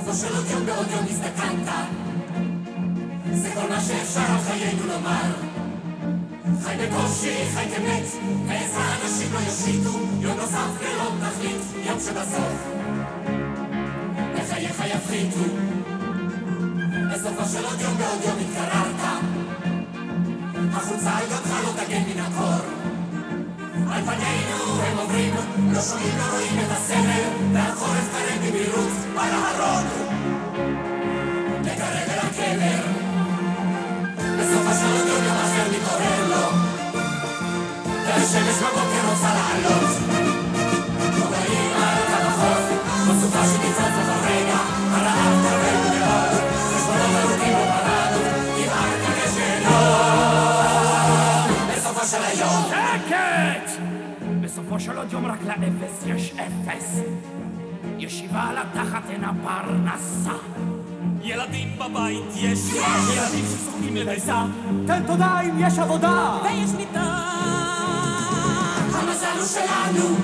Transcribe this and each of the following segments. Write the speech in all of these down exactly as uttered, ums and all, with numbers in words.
בסופו של עוד יום בעוד יום הזדקנת. זה כל מה שאפשר על חיינו לומר. חי בקושי, חי כמת, ואיזה אנשים לא יושיטו יום נוסף ולא תחליט, יום שבסוף בחייך יפחיתו. בסופו של עוד יום בעוד יום התקררת, החולצה על גבך לא תגן מן הקור. על פנינו הם עוברים, לא שומעים, לא רואים את הסמל, והחורף קרב במהירות על ההרון לקרב אל הקבר. בסופה של עוד יום יום אחר מתעורר לו, והשמש בבוקר רוצה לעלות. מוגעים על קו החוף, בסופה שניצץ בכל רגע, הרעב קרב מאוד, חשבונות ארוכים לא פרדנו, כמעט כנראה שלא. בסופה של היום שקט! בסופו של עוד יום רק לאפס יש אפס. ישיבה על התחת אינה פרנסה. ילדים בבית יש, ילדים שסוחבים לדייסה. תן תודה אם יש עבודה ויש מיטה. המזל הוא שלנו.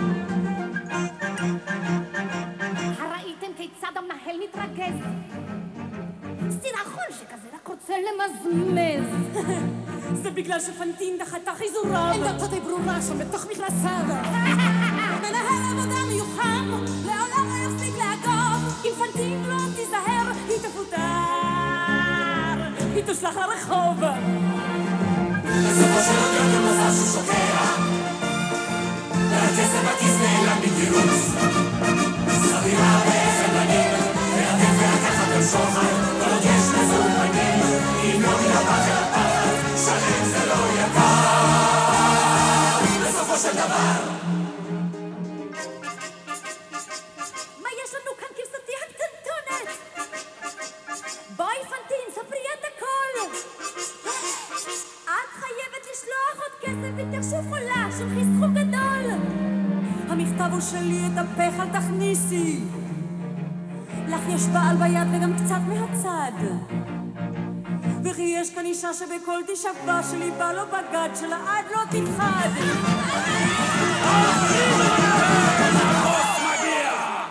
הראיתם כיצד המנהל מתרגז? סירחון שכזה רק רוצה למזמז. זה בגלל שפנטין דחתה חיזוריו. עמדתו די ברורה שם בתוך מכנסיו. מנהל עבודה מיוחם, לעולם לא יפסיק לעקוב. אם פנטין לא תיזהר, היא תפוטר, היא תושלח לרחוב. בסופו של עוד יום יום מזל שהוא שוקע, והכסף בכיס נעלם בגירוץ. סבירה וחלבנים, ועדף והקחת על שוחד, כל עוד יש לזה ומגן, אם לא מן הפחד הפחד, שלם זה לא יקר. בסופו של דבר מה יש לנו כאן כבשתי הקטנטונת? בואי פנטין, ספרי את הכל. את חייבת לשלוח עוד כסף ותרשו חולה, שלחי סכום גדול. המכתב הוא שלי, את הפך אל תכניסי. לך יש בעל ביד וגם קצת מהצד. וכי יש כאן אישה שבכל תשבע שלי בא לו בגד שלה עד לא תפחד. הבוס מגיע!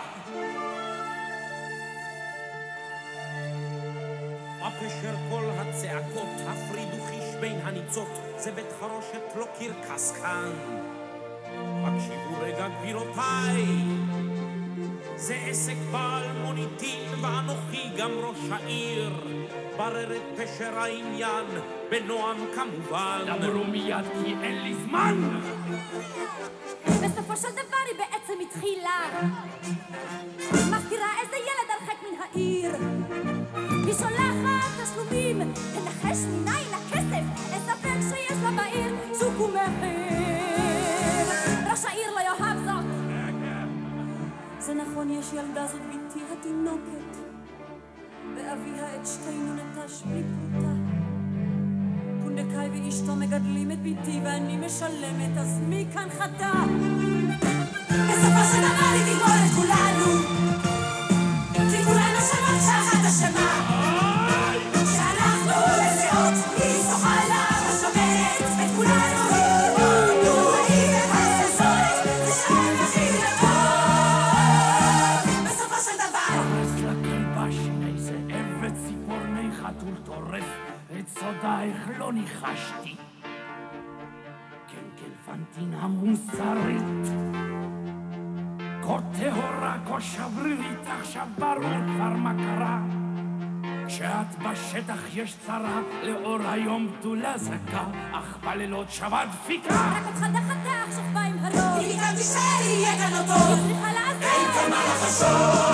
מה פשר כל הצעקות, הפריד וחיש בין הניצות, זה בית חרושת לא קרקס כאן. הקשיבו רגע גבירותיי, זה עסק בעל מוניטין ואנוכי גם ראש העיר. ברר את פשר העניין בנועם כמובן. דברו מיד כי אין לי זמן. בסופו של דבר היא בעצם התחילה, מכתירה איזה ילד הרחק מן העיר. היא שולחת תשלומים, תנחש מניין הכסף, אין ספק שיש לה בעיר שוק ומחיר. ראש העיר לא יאהב זאת. זה נכון, יש ילדה זאת ביתי התינוקת, ואביה את שתינו נטש בלי פרוטה. פונדקאי ואשתו מגדלים את ביתי ואני משלמת, אז מי כאן חטא? בסופו של דבר היא תגמול את כולנו, כי כולנו שמות שאחת אשמה, שאנחנו לזהות, היא שוחה לה ושומרת את כולנו. היא היא והסזורת ושאין הכי לבוא. בסופו של דבר ארז לכלבש איזה עבד ציפורני חתול טורף, את סודייך לא ניחשתי. כן כן פנטין המוסרית, כה טהורה כה שברירית, עכשיו ברור כבר מה קרה. כשאת בשטח יש צרה, לאור היום בתולה זקה, אך בלילות שווה דפיקה. רק אותך דחתה עכשיו בא עם הראש, היא גם תישאר, יהיה כאן אותו, היא צריכה לעזור. אין כאן מה לחשוב.